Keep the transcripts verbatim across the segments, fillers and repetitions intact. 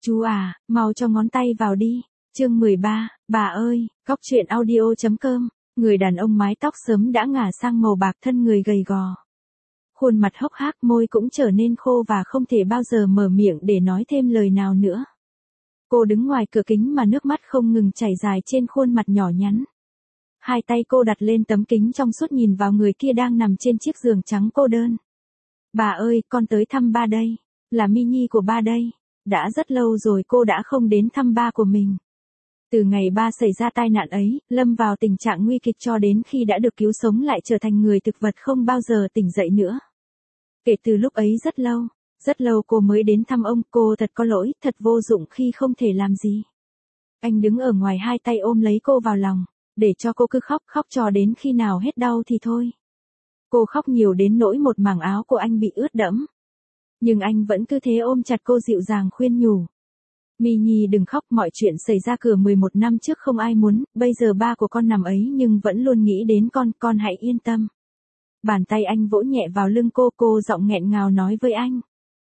Chú à, mau cho ngón tay vào đi. Chương mười ba, bà ơi, góc truyện audio.com, người đàn ông mái tóc sớm đã ngả sang màu bạc, thân người gầy gò. Khuôn mặt hốc hác, môi cũng trở nên khô và không thể bao giờ mở miệng để nói thêm lời nào nữa. Cô đứng ngoài cửa kính mà nước mắt không ngừng chảy dài trên khuôn mặt nhỏ nhắn. Hai tay cô đặt lên tấm kính trong suốt nhìn vào người kia đang nằm trên chiếc giường trắng cô đơn. Bà ơi, con tới thăm ba đây. Là Mini của ba đây. Đã rất lâu rồi cô đã không đến thăm ba của mình. Từ ngày ba xảy ra tai nạn ấy, lâm vào tình trạng nguy kịch cho đến khi đã được cứu sống lại trở thành người thực vật không bao giờ tỉnh dậy nữa. Kể từ lúc ấy rất lâu, rất lâu cô mới đến thăm ông, cô thật có lỗi, thật vô dụng khi không thể làm gì. Anh đứng ở ngoài hai tay ôm lấy cô vào lòng, để cho cô cứ khóc, khóc cho đến khi nào hết đau thì thôi. Cô khóc nhiều đến nỗi một mảng áo của anh bị ướt đẫm. Nhưng anh vẫn cứ thế ôm chặt cô dịu dàng khuyên nhủ. Mini đừng khóc, mọi chuyện xảy ra cửa mười một năm trước không ai muốn, bây giờ ba của con nằm ấy nhưng vẫn luôn nghĩ đến con, con hãy yên tâm. Bàn tay anh vỗ nhẹ vào lưng cô, cô giọng nghẹn ngào nói với anh.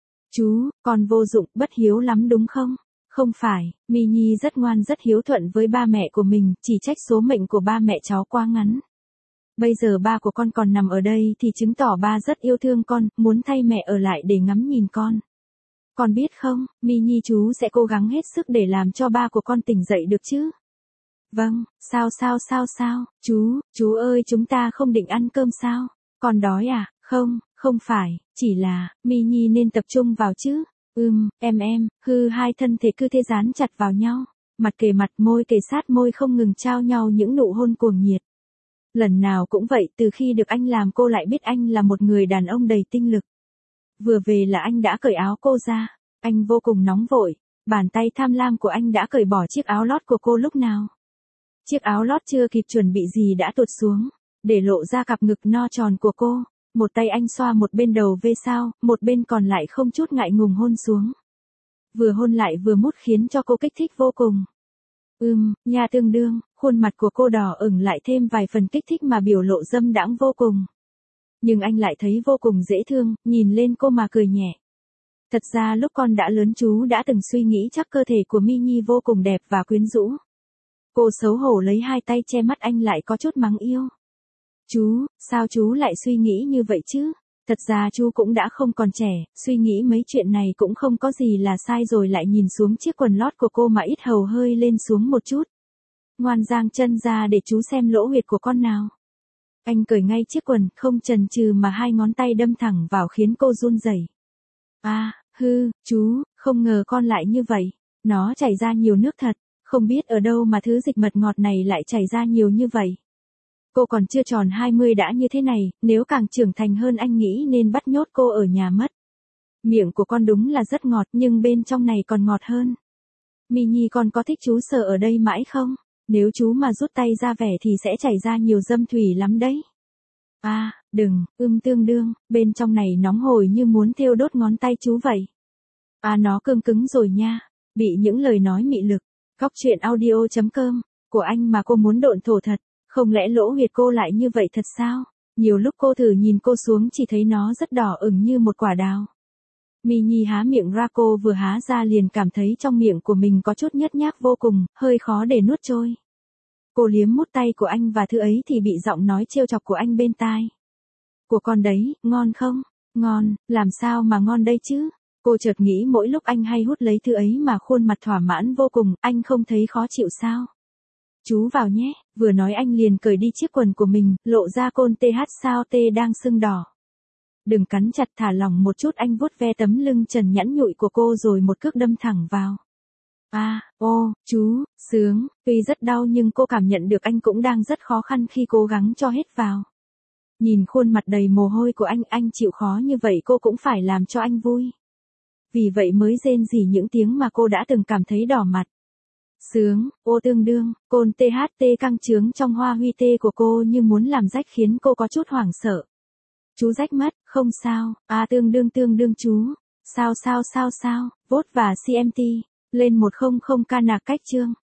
Chú, con vô dụng, bất hiếu lắm đúng không? Không phải, Mini rất ngoan rất hiếu thuận với ba mẹ của mình, chỉ trách số mệnh của ba mẹ cháu quá ngắn. Bây giờ ba của con còn nằm ở đây thì chứng tỏ ba rất yêu thương con, muốn thay mẹ ở lại để ngắm nhìn con. Con biết không, Mini chú sẽ cố gắng hết sức để làm cho ba của con tỉnh dậy được chứ? Vâng, sao sao sao sao, chú, chú ơi chúng ta không định ăn cơm sao? Con đói à? Không, không phải, chỉ là, Mini nên tập trung vào chứ. Ừm, em em, hư hai thân thể cứ thế dán chặt vào nhau, mặt kề mặt, môi kề sát môi, không ngừng trao nhau những nụ hôn cuồng nhiệt. Lần nào cũng vậy, từ khi được anh làm cô lại biết anh là một người đàn ông đầy tinh lực. Vừa về là anh đã cởi áo cô ra, anh vô cùng nóng vội, bàn tay tham lam của anh đã cởi bỏ chiếc áo lót của cô lúc nào. Chiếc áo lót chưa kịp chuẩn bị gì đã tuột xuống, để lộ ra cặp ngực no tròn của cô. Một tay anh xoa một bên đầu vê sao, một bên còn lại không chút ngại ngùng hôn xuống. Vừa hôn lại vừa mút khiến cho cô kích thích vô cùng. Ừm, nha tương đương, khuôn mặt của cô đỏ ửng lại thêm vài phần kích thích mà biểu lộ dâm đãng vô cùng. Nhưng anh lại thấy vô cùng dễ thương, nhìn lên cô mà cười nhẹ. Thật ra lúc con đã lớn chú đã từng suy nghĩ chắc cơ thể của Mini vô cùng đẹp và quyến rũ. Cô xấu hổ lấy hai tay che mắt anh lại có chút mắng yêu. Chú, sao chú lại suy nghĩ như vậy chứ? Thật ra chú cũng đã không còn trẻ, suy nghĩ mấy chuyện này cũng không có gì là sai rồi. Lại nhìn xuống chiếc quần lót của cô mà ít hầu hơi lên xuống một chút. Ngoan giang chân ra để chú xem lỗ huyệt của con nào. Anh cởi ngay chiếc quần, không chần chừ mà hai ngón tay đâm thẳng vào khiến cô run rẩy. À, hư, chú, không ngờ con lại như vậy. Nó chảy ra nhiều nước thật, không biết ở đâu mà thứ dịch mật ngọt này lại chảy ra nhiều như vậy. Cô còn chưa tròn hai mươi đã như thế này, nếu càng trưởng thành hơn anh nghĩ nên bắt nhốt cô ở nhà mất. Miệng của con đúng là rất ngọt nhưng bên trong này còn ngọt hơn. Mini con có thích chú sờ ở đây mãi không? Nếu chú mà rút tay ra vẻ thì sẽ chảy ra nhiều dâm thủy lắm đấy. À, đừng, ưm tương đương, bên trong này nóng hổi như muốn thiêu đốt ngón tay chú vậy. À nó cương cứng rồi nha, bị những lời nói mị lực, góc truyện audio.com, của anh mà cô muốn độn thổ thật. Không lẽ lỗ huyệt cô lại như vậy thật sao? Nhiều lúc cô thử nhìn cô xuống chỉ thấy nó rất đỏ ửng như một quả đào. Mini há miệng ra, cô vừa há ra liền cảm thấy trong miệng của mình có chút nhớt nhác vô cùng, hơi khó để nuốt trôi. Cô liếm mút tay của anh và thứ ấy thì bị giọng nói trêu chọc của anh bên tai. Của con đấy, ngon không? Ngon, làm sao mà ngon đây chứ? Cô chợt nghĩ mỗi lúc anh hay hút lấy thứ ấy mà khuôn mặt thỏa mãn vô cùng, anh không thấy khó chịu sao? Chú vào nhé, vừa nói anh liền cởi đi chiếc quần của mình, lộ ra côn tê hát sao tê đang sưng đỏ. Đừng cắn chặt, thả lỏng một chút, anh vuốt ve tấm lưng trần nhẵn nhụi của cô rồi một cước đâm thẳng vào. À, ô, chú, sướng, tuy rất đau nhưng cô cảm nhận được anh cũng đang rất khó khăn khi cố gắng cho hết vào. Nhìn khuôn mặt đầy mồ hôi của anh, anh chịu khó như vậy cô cũng phải làm cho anh vui. Vì vậy mới rên rỉ những tiếng mà cô đã từng cảm thấy đỏ mặt. Sướng, ô tương đương, côn tê hát tê căng trướng trong hoa huy tê của cô như muốn làm rách khiến cô có chút hoảng sợ. Chú rách mất, không sao, à tương đương tương đương chú, sao sao sao sao, vốt và xê em tê, lên một không không ca nạc cách chương.